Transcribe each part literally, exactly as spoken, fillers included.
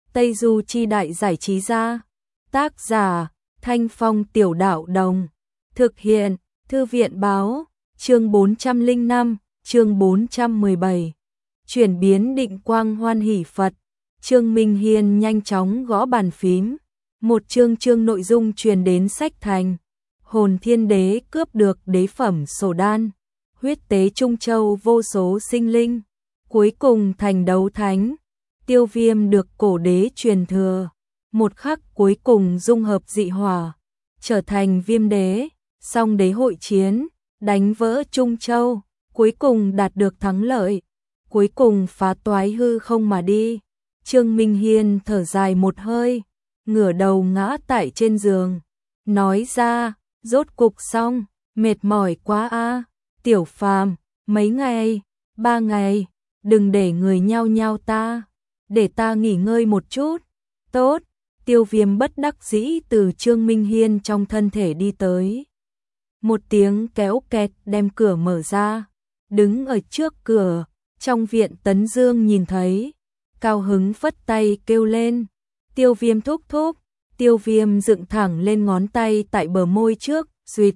Tây Du Chi Đại Giải Trí Gia. Tác giả Thanh Phong Tiểu Đạo Đồng. Thực hiện Thư viện Báo. Chương bốn trăm lẻ năm, chương bốn trăm mười bảy. Chuyển biến định quang hoan hỷ Phật. Trương Minh Hiên nhanh chóng gõ bàn phím. Một chương chương nội dung truyền đến sách thành. Hồn Thiên Đế cướp được đế phẩm sổ đan. Huyết tế Trung Châu vô số sinh linh. Cuối cùng thành đấu thánh. Tiêu Viêm được cổ đế truyền thừa. Một khắc cuối cùng dung hợp dị hỏa. Trở thành viêm đế. Song đế hội chiến. Đánh vỡ Trung Châu. Cuối cùng đạt được thắng lợi. Cuối cùng phá toái hư không mà đi. Trương Minh Hiên thở dài một hơi. Ngửa đầu ngã tại trên giường. Nói ra, rốt cục xong, mệt mỏi quá a. Tiểu Phàm, mấy ngày, ba ngày, đừng để người nhao nhao ta, để ta nghỉ ngơi một chút. Tốt. Tiêu Viêm bất đắc dĩ từ Trương Minh Hiên trong thân thể đi tới. Một tiếng kéo kẹt đem cửa mở ra. Đứng ở trước cửa, trong viện Tấn Dương nhìn thấy, cao hứng phất tay kêu lên. Tiêu Viêm thúc thúc. Tiêu Viêm dựng thẳng lên ngón tay tại bờ môi trước, duyệt.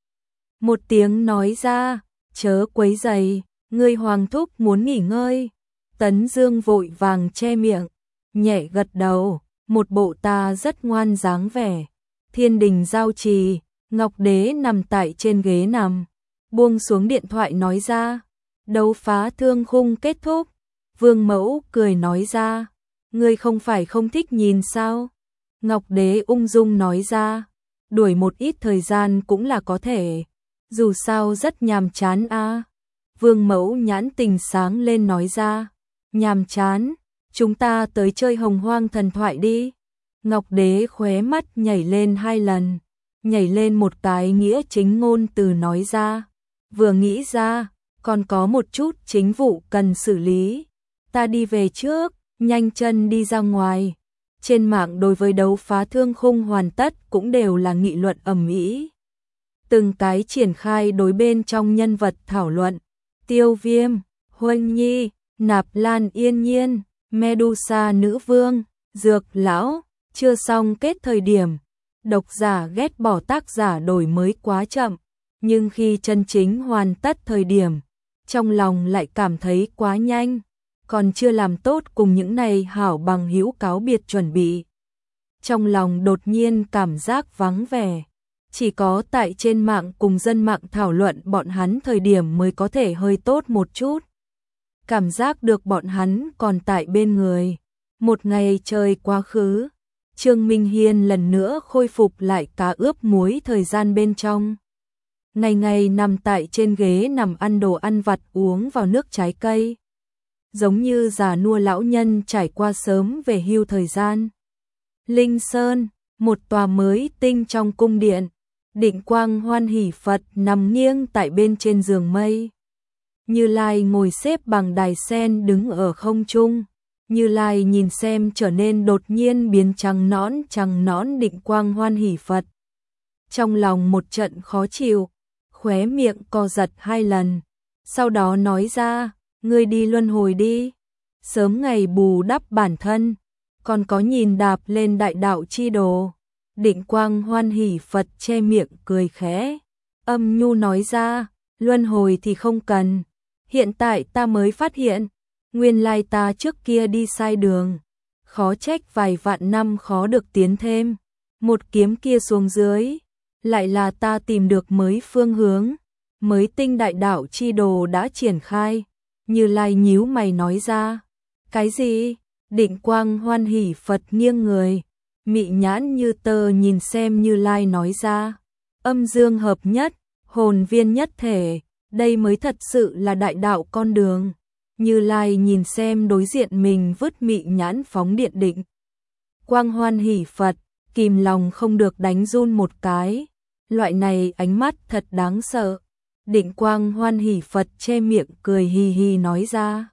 Một tiếng nói ra, chớ quấy rầy, ngươi hoàng thúc muốn nghỉ ngơi. Tấn Dương vội vàng che miệng, nhẹ gật đầu, một bộ ta rất ngoan dáng vẻ. Thiên đình giao trì, Ngọc Đế nằm tại trên ghế nằm, buông xuống điện thoại nói ra, đấu phá thương khung kết thúc. Vương Mẫu cười nói ra, ngươi không phải không thích nhìn sao? Ngọc Đế ung dung nói ra, đuổi một ít thời gian cũng là có thể, dù sao rất nhàm chán a. Vương Mẫu nhãn tình sáng lên nói ra, nhàm chán, chúng ta tới chơi Hồng Hoang thần thoại đi. Ngọc Đế khóe mắt nhảy lên hai lần, nhảy lên một cái nghĩa chính ngôn từ nói ra, vừa nghĩ ra, còn có một chút chính vụ cần xử lý, ta đi về trước, nhanh chân đi ra ngoài. Trên mạng đối với đấu phá thương khung hoàn tất cũng đều là nghị luận ầm ĩ. Từng cái triển khai đối bên trong nhân vật thảo luận. Tiêu Viêm, Huân Nhi, Nạp Lan Yên Nhiên, Medusa Nữ Vương, Dược Lão, chưa xong kết thời điểm. Độc giả ghét bỏ tác giả đổi mới quá chậm, nhưng khi chân chính hoàn tất thời điểm, trong lòng lại cảm thấy quá nhanh. Còn chưa làm tốt cùng những này hảo bằng hữu cáo biệt chuẩn bị. Trong lòng đột nhiên cảm giác vắng vẻ. Chỉ có tại trên mạng cùng dân mạng thảo luận bọn hắn thời điểm mới có thể hơi tốt một chút. Cảm giác được bọn hắn còn tại bên người. Một ngày trời quá khứ, Trương Minh Hiên lần nữa khôi phục lại cá ướp muối thời gian bên trong. Ngày ngày nằm tại trên ghế nằm ăn đồ ăn vặt uống vào nước trái cây. Giống như già nua lão nhân trải qua sớm về hưu thời gian. Linh Sơn, một tòa mới tinh trong cung điện. Định quang hoan hỷ Phật nằm nghiêng tại bên trên giường mây. Như Lai ngồi xếp bằng đài sen đứng ở không trung. Như Lai nhìn xem trở nên đột nhiên biến trắng nõn trắng nõn định quang hoan hỷ Phật. Trong lòng một trận khó chịu, khóe miệng co giật hai lần. Sau đó nói ra, ngươi đi luân hồi đi, sớm ngày bù đắp bản thân, còn có nhìn đạp lên đại đạo chi đồ. Định quang hoan hỷ Phật che miệng cười khẽ, âm nhu nói ra, luân hồi thì không cần, hiện tại ta mới phát hiện, nguyên lai ta trước kia đi sai đường, khó trách vài vạn năm khó được tiến thêm, một kiếm kia xuống dưới, lại là ta tìm được mới phương hướng, mới tinh đại đạo chi đồ đã triển khai. Như Lai nhíu mày nói ra, cái gì? Định quang hoan hỷ Phật nghiêng người, mị nhãn như tơ nhìn xem Như Lai nói ra, âm dương hợp nhất, hồn viên nhất thể, đây mới thật sự là đại đạo con đường. Như Lai nhìn xem đối diện mình vứt mị nhãn phóng điện định quang hoan hỷ Phật, kìm lòng không được đánh run một cái, loại này ánh mắt thật đáng sợ. Định quang hoan hỷ Phật che miệng cười hì hì nói ra,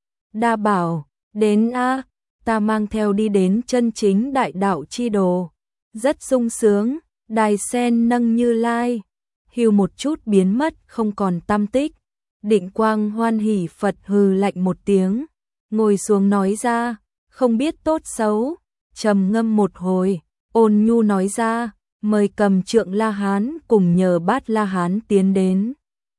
đa bảo, đến a, ta mang theo đi đến chân chính đại đạo chi đồ. Rất sung sướng, đài sen nâng Như Lai, hưu một chút biến mất không còn tăm tích. Định quang hoan hỷ Phật hừ lạnh một tiếng, ngồi xuống nói ra, không biết tốt xấu, trầm ngâm một hồi, ôn nhu nói ra, mời Cầm Trượng La Hán cùng nhờ Bát La Hán tiến đến.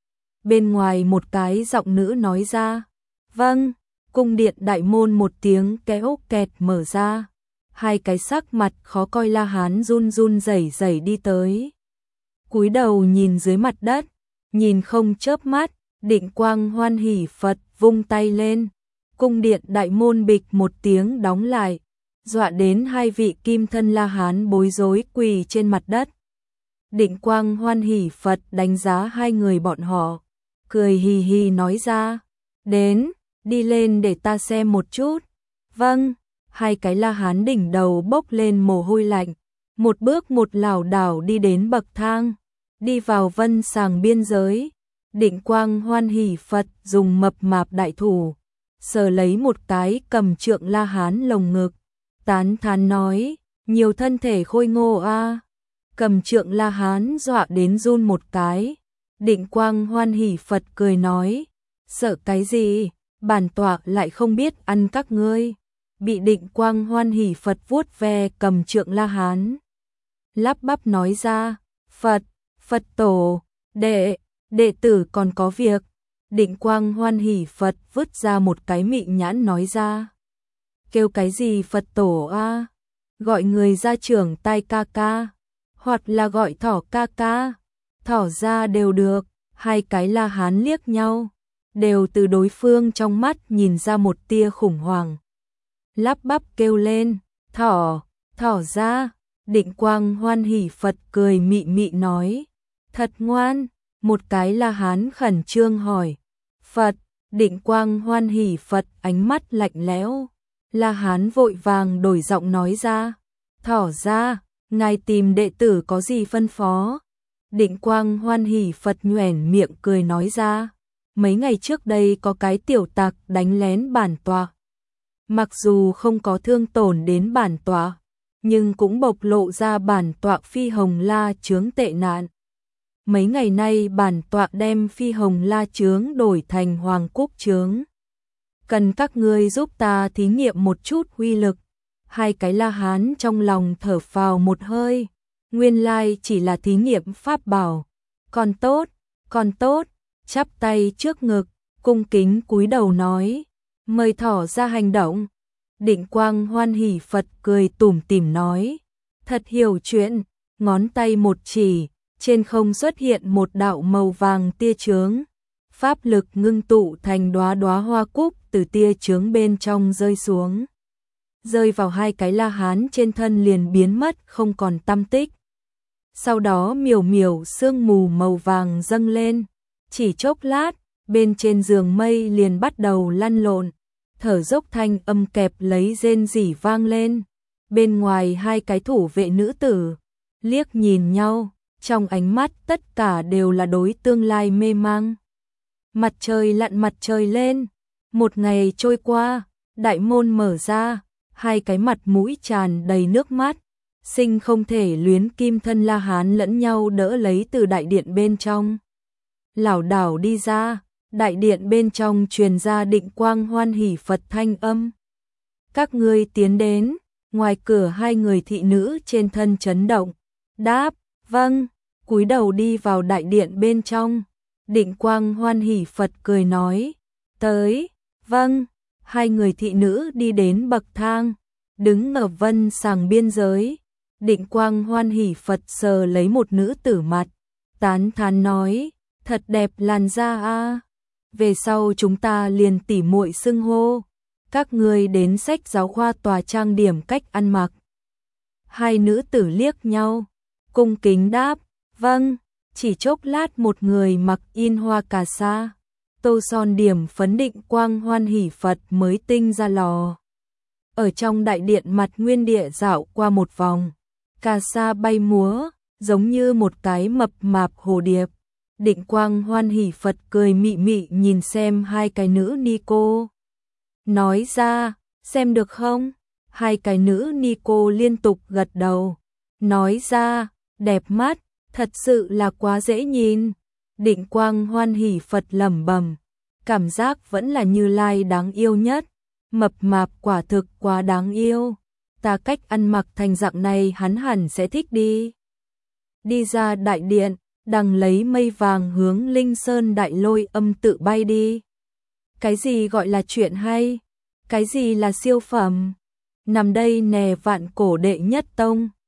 Bên ngoài một cái giọng nữ nói ra, vâng, cung điện đại môn một tiếng kéo kẹt mở ra, hai cái sắc mặt khó coi La Hán run run rẩy rẩy đi tới. Cúi đầu nhìn dưới mặt đất, nhìn không chớp mắt, Định Quang hoan hỉ Phật vung tay lên, cung điện đại môn bịch một tiếng đóng lại, dọa đến hai vị kim thân La Hán bối rối quỳ trên mặt đất. Định Quang hoan hỉ Phật đánh giá hai người bọn họ, cười hì hì nói ra, đến, đi lên để ta xem một chút. Vâng, hai cái La Hán đỉnh đầu bốc lên mồ hôi lạnh, một bước một lảo đảo đi đến bậc thang, đi vào vân sàng biên giới. Định Quang hoan hỉ Phật dùng mập mạp đại thủ, sờ lấy một cái Cầm Trượng La Hán lồng ngực, tán thán nói, nhiều thân thể khôi ngô a. Cầm Trượng La Hán dọa đến run một cái. Định Quang hoan hỉ Phật cười nói, sợ cái gì, bản tọa lại không biết ăn các ngươi. Bị Định Quang hoan hỉ Phật vuốt ve Cầm Trượng La Hán, lắp bắp nói ra, Phật, Phật tổ, đệ, đệ tử còn có việc. Định Quang hoan hỉ Phật vứt ra một cái mị nhãn nói ra, kêu cái gì Phật tổ a, gọi người ra trưởng tay ca ca, hoặc là gọi thỏ ca ca, thỏ ra đều được. Hai cái La Hán liếc nhau, đều từ đối phương trong mắt nhìn ra một tia khủng hoảng, lắp bắp kêu lên, thỏ, thỏ ra. Định Quang hoan hỉ Phật cười mị mị nói, thật ngoan. Một cái La Hán khẩn trương hỏi, Phật. Định Quang hoan hỉ Phật ánh mắt lạnh lẽo. La Hán vội vàng đổi giọng nói ra, thỏ ra, ngài tìm đệ tử có gì phân phó. Định Quang hoan hỉ Phật nhoẻn miệng cười nói ra, mấy ngày trước đây có cái tiểu tặc đánh lén bản tọa. Mặc dù không có thương tổn đến bản tọa, nhưng cũng bộc lộ ra bản tọa Phi Hồng La chướng tệ nạn. Mấy ngày nay bản tọa đem Phi Hồng La chướng đổi thành Hoàng Cúc chướng. Cần các ngươi giúp ta thí nghiệm một chút uy lực. Hai cái La Hán trong lòng thở phào một hơi. Nguyên lai chỉ là thí nghiệm pháp bảo. Còn tốt, còn tốt, chắp tay trước ngực, cung kính cúi đầu nói, mời thỏ ra hành động. Định Quang hoan hỉ Phật cười tủm tỉm nói, thật hiểu chuyện, ngón tay một chỉ, trên không xuất hiện một đạo màu vàng tia chướng. Pháp lực ngưng tụ thành đóa đóa hoa cúc từ tia chướng bên trong rơi xuống, rơi vào hai cái La Hán trên thân liền biến mất không còn tăm tích. Sau đó miểu miểu sương mù màu vàng dâng lên, chỉ chốc lát, bên trên giường mây liền bắt đầu lăn lộn, thở dốc thanh âm kẹp lấy rên rỉ vang lên. Bên ngoài hai cái thủ vệ nữ tử liếc nhìn nhau, trong ánh mắt tất cả đều là đối tương lai mê mang. Mặt trời lặn mặt trời lên, một ngày trôi qua, đại môn mở ra, hai cái mặt mũi tràn đầy nước mắt, sinh không thể luyến kim thân La Hán lẫn nhau đỡ lấy từ đại điện bên trong. Lảo đảo đi ra, đại điện bên trong truyền ra Định Quang hoan hỉ Phật thanh âm. Các ngươi tiến đến. Ngoài cửa hai người thị nữ trên thân chấn động, đáp, vâng, cúi đầu đi vào đại điện bên trong. Định Quang hoan hỉ Phật cười nói, tới, vâng. Hai người thị nữ đi đến bậc thang, đứng ở vân sàng biên giới. Định Quang hoan hỉ Phật sờ lấy một nữ tử mặt, tán thán nói, thật đẹp làn da a. Về sau chúng ta liền tỉ muội xưng hô. Các ngươi đến sách giáo khoa tòa trang điểm cách ăn mặc. Hai nữ tử liếc nhau, cung kính đáp, vâng. Chỉ chốc lát một người mặc in hoa cà sa, tô son điểm phấn Định Quang hoan hỉ Phật mới tinh ra lò. Ở trong đại điện mặt nguyên địa dạo qua một vòng, cà sa bay múa, giống như một cái mập mạp hồ điệp. Định Quang hoan hỉ Phật cười mị mị nhìn xem hai cái nữ ni cô. Nói ra, xem được không? Hai cái nữ ni cô liên tục gật đầu. Nói ra, đẹp mắt, thật sự là quá dễ nhìn. Định Quang hoan hỉ Phật lẩm bẩm, cảm giác vẫn là Như Lai đáng yêu nhất. mập mạp quả thực quá đáng yêu. Ta cách ăn mặc thành dạng này hắn hẳn sẽ thích đi. Đi ra đại điện, đằng lấy mây vàng hướng Linh Sơn đại lôi âm tự bay đi. Cái gì gọi là chuyện hay? Cái gì là siêu phẩm? Nằm đây nè vạn cổ đệ nhất tông.